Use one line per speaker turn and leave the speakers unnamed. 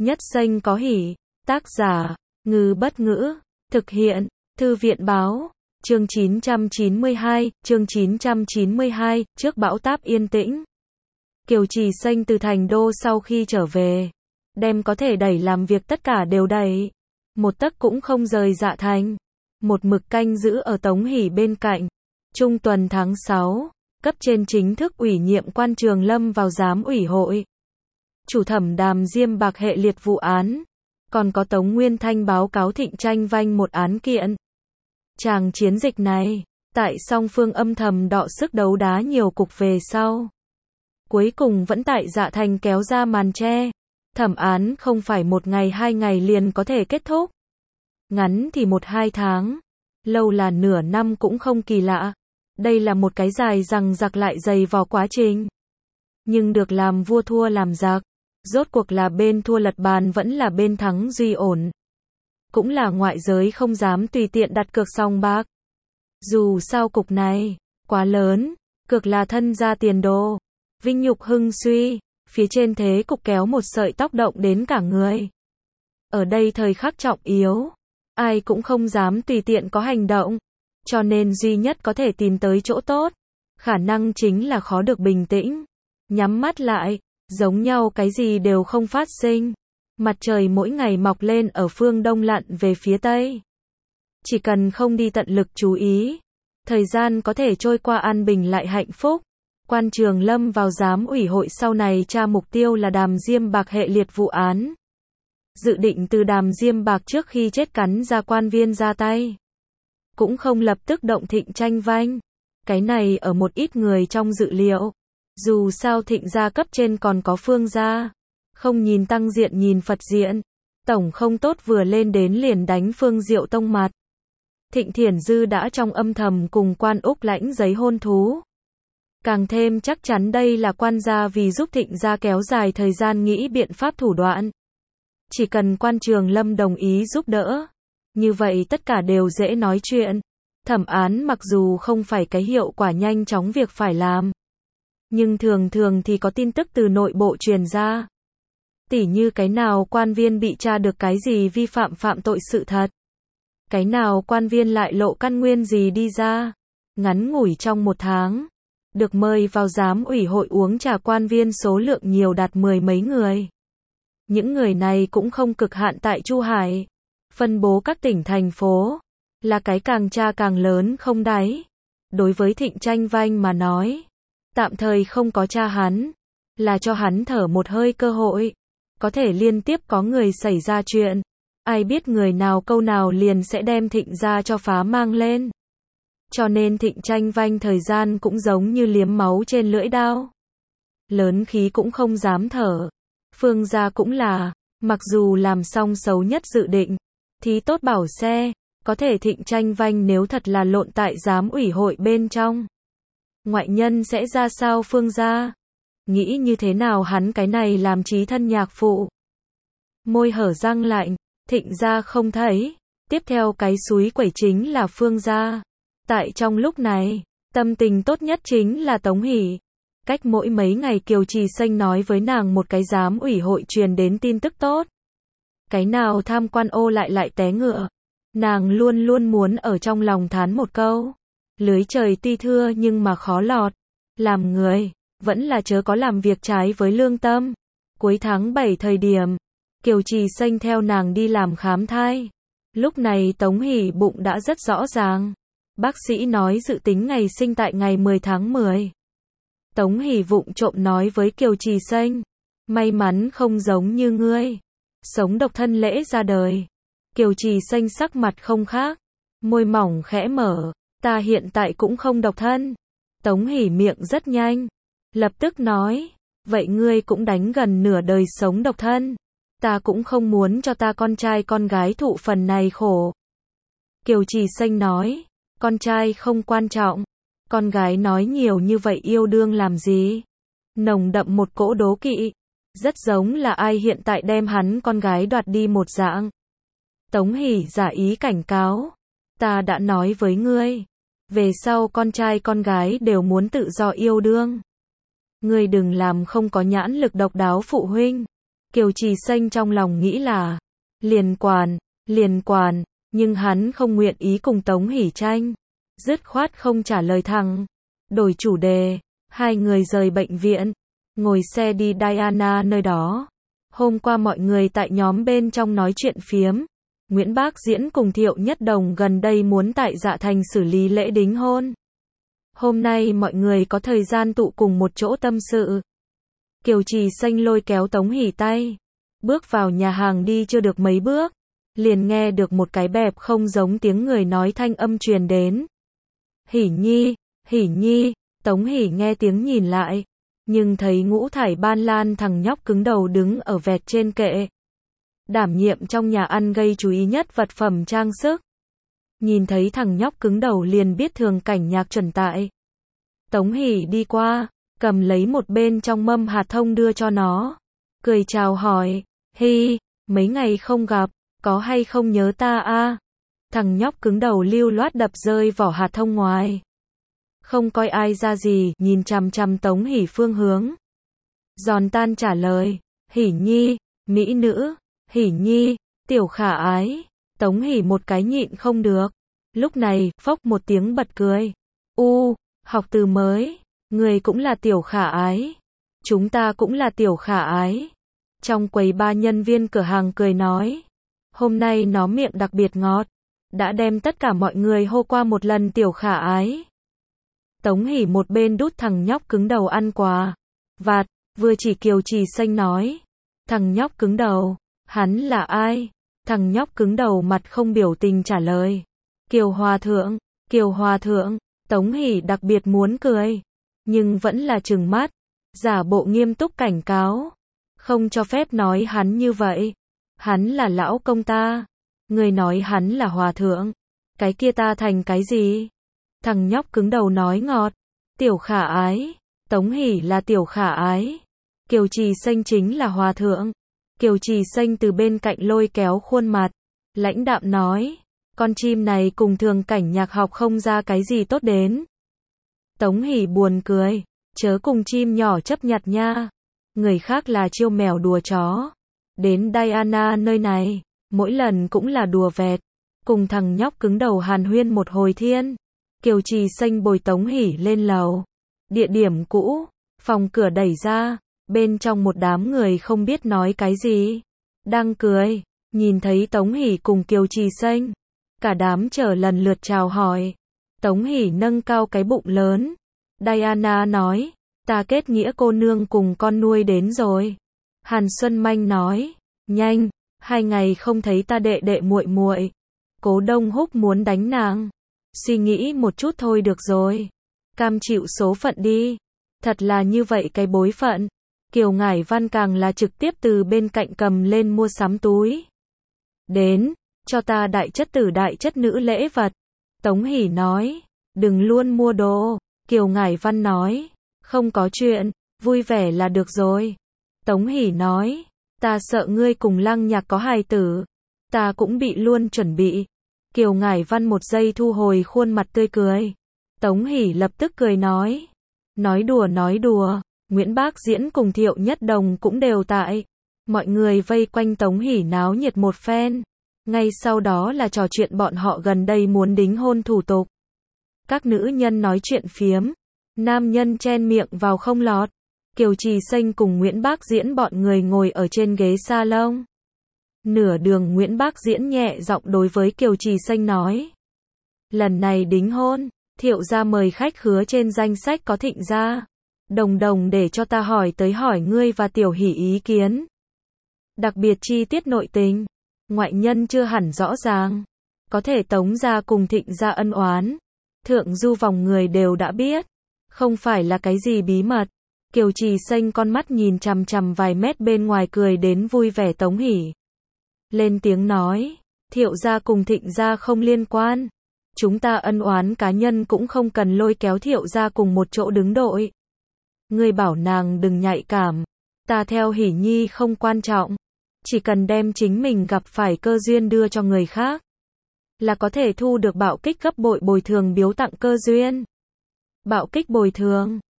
Nhất Xanh có hỉ. Tác giả, Ngư Bất Ngữ. Thực hiện, Thư viện Báo. Chương 992, trước bão táp yên tĩnh. Kiều Trì Xanh từ thành đô sau khi trở về, đem có thể đẩy làm việc tất cả đều đẩy. Một tấc cũng không rời Dạ Thành. Một mực canh giữ ở Tống Hỷ bên cạnh. Trung tuần tháng 6, cấp trên chính thức ủy nhiệm Quan Trường Lâm vào giám ủy hội. Chủ thẩm Đàm Diêm Bạc hệ liệt vụ án. Còn có Tống Nguyên Thanh báo cáo Thịnh Tranh Vanh một án kiện. Tràng chiến dịch này, tại song phương âm thầm đọ sức đấu đá nhiều cục về sau. Cuối cùng vẫn tại Dạ Thành kéo ra màn che. Thẩm án không phải một ngày 2 ngày liền có thể kết thúc. Ngắn thì 1-2 tháng. Lâu là nửa năm cũng không kỳ lạ. Đây là một cái dài dằng dặc lại dày vò quá trình. Nhưng được làm vua thua làm giặc. Rốt cuộc là bên thua lật bàn vẫn là bên thắng duy ổn. Cũng là ngoại giới không dám tùy tiện đặt cược sòng bạc. Dù sao cục này, quá lớn, cược là thân ra tiền đồ. Vinh nhục hưng suy, phía trên thế cục kéo một sợi tóc động đến cả người. Ở đây thời khắc trọng yếu, ai cũng không dám tùy tiện có hành động. Cho nên duy nhất có thể tìm tới chỗ tốt, khả năng chính là khó được bình tĩnh. Nhắm mắt lại, giống nhau cái gì đều không phát sinh. Mặt trời mỗi ngày mọc lên ở phương đông lặn về phía tây. Chỉ cần không đi tận lực chú ý, thời gian có thể trôi qua an bình lại hạnh phúc. Quan Trường Lâm vào giám ủy hội sau này tra mục tiêu là Đàm Diêm Bạc hệ liệt vụ án. Dự định từ Đàm Diêm Bạc trước khi chết cắn ra quan viên ra tay. Cũng không lập tức động Thịnh Tranh Vanh. Cái này ở một ít người trong dự liệu. Dù sao Thịnh gia cấp trên còn có Phương gia. Không nhìn tăng diện nhìn Phật diện. Tổng không tốt vừa lên đến liền đánh Phương Diệu Tông mặt. Thịnh Thiển Dư đã trong âm thầm cùng Quan Úc lãnh giấy hôn thú. Càng thêm chắc chắn đây là Quan gia vì giúp Thịnh gia kéo dài thời gian nghĩ biện pháp thủ đoạn. Chỉ cần Quan Trường Lâm đồng ý giúp đỡ. Như vậy tất cả đều dễ nói chuyện. Thẩm án mặc dù không phải cái hiệu quả nhanh chóng việc phải làm. Nhưng thường thường thì có tin tức từ nội bộ truyền ra. Tỉ như cái nào quan viên bị tra được cái gì vi phạm tội sự thật. Cái nào quan viên lại lộ căn nguyên gì đi ra. Ngắn ngủi trong 1 tháng. Được mời vào giám ủy hội uống trà quan viên số lượng nhiều đạt 10 mấy người. Những người này cũng không cực hạn tại Chu Hải. Phân bố các tỉnh thành phố. Là cái càng tra càng lớn không đáy. Đối với Thịnh Tranh Vanh mà nói. Tạm thời không có tra hắn. Là cho hắn thở một hơi cơ hội. Có thể liên tiếp có người xảy ra chuyện. Ai biết người nào câu nào liền sẽ đem Thịnh gia cho phá mang lên. Cho nên Thịnh Tranh Vanh thời gian cũng giống như liếm máu trên lưỡi dao. Lớn khí cũng không dám thở. Phương gia cũng là, mặc dù làm xong xấu nhất dự định, thì tốt bảo xe, có thể Thịnh Tranh Vanh nếu thật là lộn tại giám ủy hội bên trong. Ngoại nhân sẽ ra sao Phương gia? Nghĩ như thế nào hắn cái này làm chí thân nhạc phụ. Môi hở răng lạnh, Thịnh gia không thấy. Tiếp theo cái súi quẩy chính là Phương gia. Tại trong lúc này, tâm tình tốt nhất chính là Tống Hỷ. Cách mỗi mấy ngày Kiều Trì Xanh nói với nàng một cái giám ủy hội truyền đến tin tức tốt. Cái nào tham quan ô lại té ngựa. Nàng luôn luôn muốn ở trong lòng thán một câu. Lưới trời tuy thưa nhưng mà khó lọt. Làm người, vẫn là chớ có làm việc trái với lương tâm. Cuối tháng 7 thời điểm, Kiều Trì Xanh theo nàng đi làm khám thai. Lúc này Tống Hỷ bụng đã rất rõ ràng. Bác sĩ nói dự tính ngày sinh tại ngày 10 tháng 10. Tống Hỷ vụng trộm nói với Kiều Trì Xanh. May mắn không giống như ngươi. Sống độc thân lễ ra đời. Kiều Trì Xanh sắc mặt không khác. Môi mỏng khẽ mở. Ta hiện tại cũng không độc thân. Tống Hỷ miệng rất nhanh. Lập tức nói. Vậy ngươi cũng đánh gần nửa đời sống độc thân. Ta cũng không muốn cho ta con trai con gái thụ phần này khổ. Kiều Trì Xanh nói. Con trai không quan trọng. Con gái nói nhiều như vậy yêu đương làm gì? Nồng đậm một cỗ đố kỵ. Rất giống là ai hiện tại đem hắn con gái đoạt đi một dạng. Tống Hỷ giả ý cảnh cáo. Ta đã nói với ngươi. Về sau con trai con gái đều muốn tự do yêu đương. Ngươi đừng làm không có nhãn lực độc đáo phụ huynh. Kiều Trì Xanh trong lòng nghĩ là liền quản, nhưng hắn không nguyện ý cùng Tống Hỷ tranh, dứt khoát không trả lời thẳng. Đổi chủ đề, hai người rời bệnh viện, ngồi xe đi Diana nơi đó. Hôm qua mọi người tại nhóm bên trong nói chuyện phiếm, Nguyễn Bác Diễn cùng Thiệu Nhất Đồng gần đây muốn tại Dạ Thành xử lý lễ đính hôn. Hôm nay mọi người có thời gian tụ cùng một chỗ tâm sự. Kiều Trì Xanh lôi kéo Tống Hỷ tay, bước vào nhà hàng đi chưa được mấy bước, liền nghe được một cái bẹp không giống tiếng người nói thanh âm truyền đến. Hỷ Nhi, Tống Hỷ nghe tiếng nhìn lại, nhưng thấy Ngũ Thải Ban Lan thằng nhóc cứng đầu đứng ở vẹt trên kệ. Đảm nhiệm trong nhà ăn gây chú ý nhất vật phẩm trang sức. Nhìn thấy thằng nhóc cứng đầu liền biết Thường Cảnh Nhạc chuẩn tại. Tống Hỷ đi qua, cầm lấy một bên trong mâm hạt thông đưa cho nó, cười chào hỏi, Hi, mấy ngày không gặp, có hay không nhớ ta a? Thằng nhóc cứng đầu lưu loát đập rơi vỏ hạt thông ngoài. Không coi ai ra gì, nhìn chằm chằm Tống Hỷ phương hướng. Giòn tan trả lời, Hỷ Nhi, mỹ nữ, Hỷ Nhi, tiểu khả ái. Tống Hỷ một cái nhịn không được. Lúc này, phốc một tiếng bật cười. Học từ mới, người cũng là tiểu khả ái. Chúng ta cũng là tiểu khả ái. Trong quầy ba nhân viên cửa hàng cười nói. Hôm nay nó miệng đặc biệt ngọt. Đã đem tất cả mọi người hô qua một lần tiểu khả ái. Tống Hỷ một bên đút thằng nhóc cứng đầu ăn quà vặt, vừa chỉ Kiều Trì Xanh nói. Thằng nhóc cứng đầu, hắn là ai? Thằng nhóc cứng đầu mặt không biểu tình trả lời. Kiều Hòa Thượng, Tống Hỷ đặc biệt muốn cười, nhưng vẫn là trừng mắt, giả bộ nghiêm túc cảnh cáo. Không cho phép nói hắn như vậy. Hắn là lão công ta. Người nói hắn là hòa thượng. Cái kia ta thành cái gì? Thằng nhóc cứng đầu nói ngọt. Tiểu khả ái. Tống Hỷ là tiểu khả ái. Kiều Trì Xanh chính là hòa thượng. Kiều Trì Xanh từ bên cạnh lôi kéo khuôn mặt. Lãnh đạm nói. Con chim này cùng Thường Cảnh Nhạc học không ra cái gì tốt đến. Tống Hỷ buồn cười. Chớ cùng chim nhỏ chấp nhặt nha. Người khác là chiêu mèo đùa chó. Đến Diana nơi này, mỗi lần cũng là đùa vẹt. Cùng thằng nhóc cứng đầu hàn huyên một hồi thiên. Kiều Trì Xanh bồi Tống Hỷ lên lầu. Địa điểm cũ, phòng cửa đẩy ra, bên trong một đám người không biết nói cái gì. Đang cười, nhìn thấy Tống Hỷ cùng Kiều Trì Xanh. Cả đám chờ lần lượt chào hỏi. Tống Hỷ nâng cao cái bụng lớn. Diana nói, ta kết nghĩa cô nương cùng con nuôi đến rồi. Hàn Xuân Manh nói, nhanh, 2 ngày không thấy ta đệ đệ muội muội. Cố Đông Húc muốn đánh nàng. Suy nghĩ một chút thôi được rồi. Cam chịu số phận đi. Thật là như vậy cái bối phận. Kiều Ngải Văn càng là trực tiếp từ bên cạnh cầm lên mua sắm túi. Đến, cho ta đại chất tử đại chất nữ lễ vật. Tống Hỷ nói, đừng luôn mua đồ. Kiều Ngải Văn nói, không có chuyện, vui vẻ là được rồi. Tống Hỷ nói, ta sợ ngươi cùng Lăng Nhạc có hài tử. Ta cũng bị luôn chuẩn bị. Kiều Ngải Văn một giây thu hồi khuôn mặt tươi cười. Tống Hỷ lập tức cười nói. Nói đùa, Nguyễn Bác Diễn cùng Thiệu Nhất Đồng cũng đều tại. Mọi người vây quanh Tống Hỷ náo nhiệt một phen. Ngay sau đó là trò chuyện bọn họ gần đây muốn đính hôn thủ tục. Các nữ nhân nói chuyện phiếm. Nam nhân chen miệng vào không lọt. Kiều Trì Xanh cùng Nguyễn Bác Diễn bọn người ngồi ở trên ghế salon. Nửa đường Nguyễn Bác Diễn nhẹ giọng đối với Kiều Trì Xanh nói. Lần này đính hôn, Thiệu gia mời khách khứa trên danh sách có Thịnh gia. Đồng để cho ta hỏi tới hỏi ngươi và Tiểu Hỷ ý kiến. Đặc biệt chi tiết nội tình, ngoại nhân chưa hẳn rõ ràng. Có thể Tống gia cùng Thịnh gia ân oán. Thượng du vòng người đều đã biết. Không phải là cái gì bí mật. Kiều Trì Xanh con mắt nhìn chằm chằm vài mét bên ngoài cười đến vui vẻ Tống Hỷ. Lên tiếng nói, Thiệu gia cùng Thịnh gia không liên quan. Chúng ta ân oán cá nhân cũng không cần lôi kéo Thiệu gia cùng một chỗ đứng đội. Ngươi bảo nàng đừng nhạy cảm. Ta theo Hỷ Nhi không quan trọng. Chỉ cần đem chính mình gặp phải cơ duyên đưa cho người khác. Là có thể thu được bạo kích gấp bội bồi thường biếu tặng cơ duyên. Bạo kích bồi thường.